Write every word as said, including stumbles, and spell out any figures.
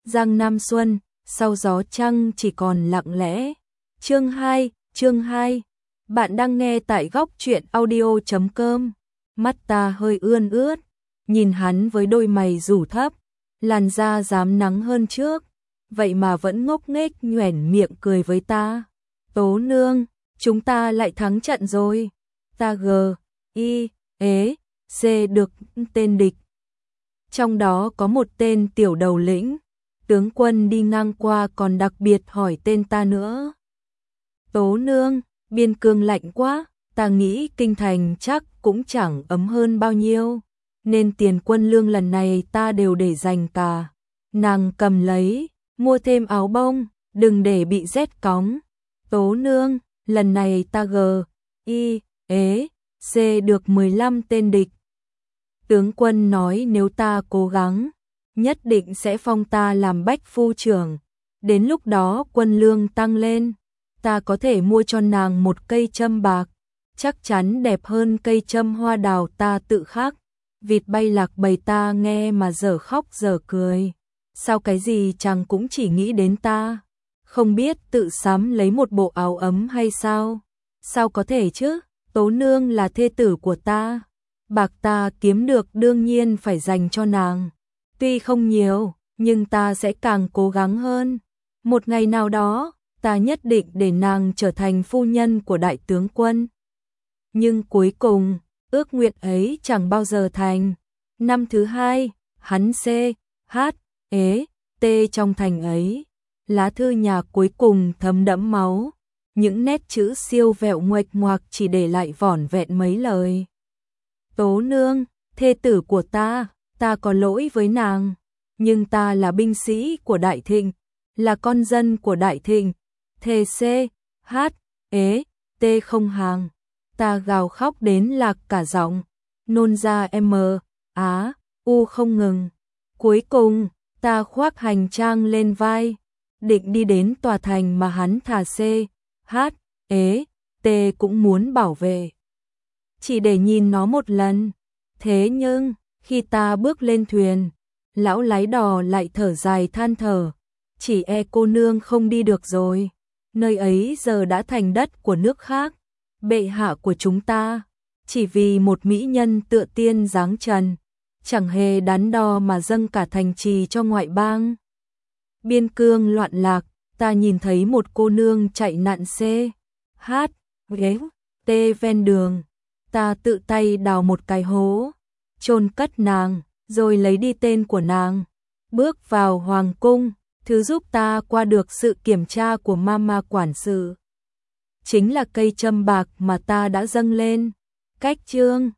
Giang Nam Xuân, sau gió trăng chỉ còn lặng lẽ. Chương hai, chương hai. Bạn đang nghe tại góc truyện audio chấm com. Mắt ta hơi ươn ướt, nhìn hắn với đôi mày rủ thấp, làn da rám nắng hơn trước, vậy mà vẫn ngốc nghếch nhoẻn miệng cười với ta. Tố nương, chúng ta lại thắng trận rồi. Ta gờ, y, ế, c được tên địch. Trong đó có một tên tiểu đầu lĩnh, tướng quân đi ngang qua còn đặc biệt hỏi tên ta nữa. Tố nương, biên cương lạnh quá, ta nghĩ kinh thành chắc cũng chẳng ấm hơn bao nhiêu, nên tiền quân lương lần này ta đều để dành cả. Nàng cầm lấy, mua thêm áo bông, đừng để bị rét cóng. Tố nương, lần này ta gờ, y, ế, c được mười lăm tên địch. Tướng quân nói nếu ta cố gắng, nhất định sẽ phong ta làm bách phu trưởng. Đến lúc đó quân lương tăng lên, ta có thể mua cho nàng một cây châm bạc, chắc chắn đẹp hơn cây châm hoa đào ta tự khắc. Vịt bay lạc bầy ta nghe mà dở khóc dở cười. Sao cái gì chàng cũng chỉ nghĩ đến ta, không biết tự sắm lấy một bộ áo ấm hay sao? Sao có thể chứ, Tố nương là thê tử của ta, bạc ta kiếm được đương nhiên phải dành cho nàng. Tuy không nhiều, nhưng ta sẽ càng cố gắng hơn. Một ngày nào đó, ta nhất định để nàng trở thành phu nhân của đại tướng quân. Nhưng cuối cùng, ước nguyện ấy chẳng bao giờ thành. Năm thứ hai, hắn C, H, ế, T trong thành ấy. Lá thư nhà cuối cùng thấm đẫm máu. Những nét chữ siêu vẹo nguệch ngoạc chỉ để lại vỏn vẹn mấy lời. Tố nương, thê tử của ta, ta có lỗi với nàng, nhưng ta là binh sĩ của Đại Thịnh, là con dân của Đại Thịnh. Thề C, H, ế, T không hàng. Ta gào khóc đến lạc cả giọng, nôn ra M, Á, U không ngừng. Cuối cùng, ta khoác hành trang lên vai, định đi đến tòa thành mà hắn thà C, H, ế, T cũng muốn bảo vệ. Chỉ để nhìn nó một lần. Thế nhưng, khi ta bước lên thuyền, lão lái đò lại thở dài than thở. Chỉ e cô nương không đi được rồi. Nơi ấy giờ đã thành đất của nước khác. Bệ hạ của chúng ta, chỉ vì một mỹ nhân tựa tiên dáng trần, chẳng hề đắn đo mà dâng cả thành trì cho ngoại bang. Biên cương loạn lạc, ta nhìn thấy một cô nương chạy nạn C, H, ghế, T ven đường. Ta tự tay đào một cái hố, chôn cất nàng, rồi lấy đi tên của nàng. Bước vào hoàng cung, thứ giúp ta qua được sự kiểm tra của mama quản sự chính là cây châm bạc mà ta đã dâng lên. Cách chương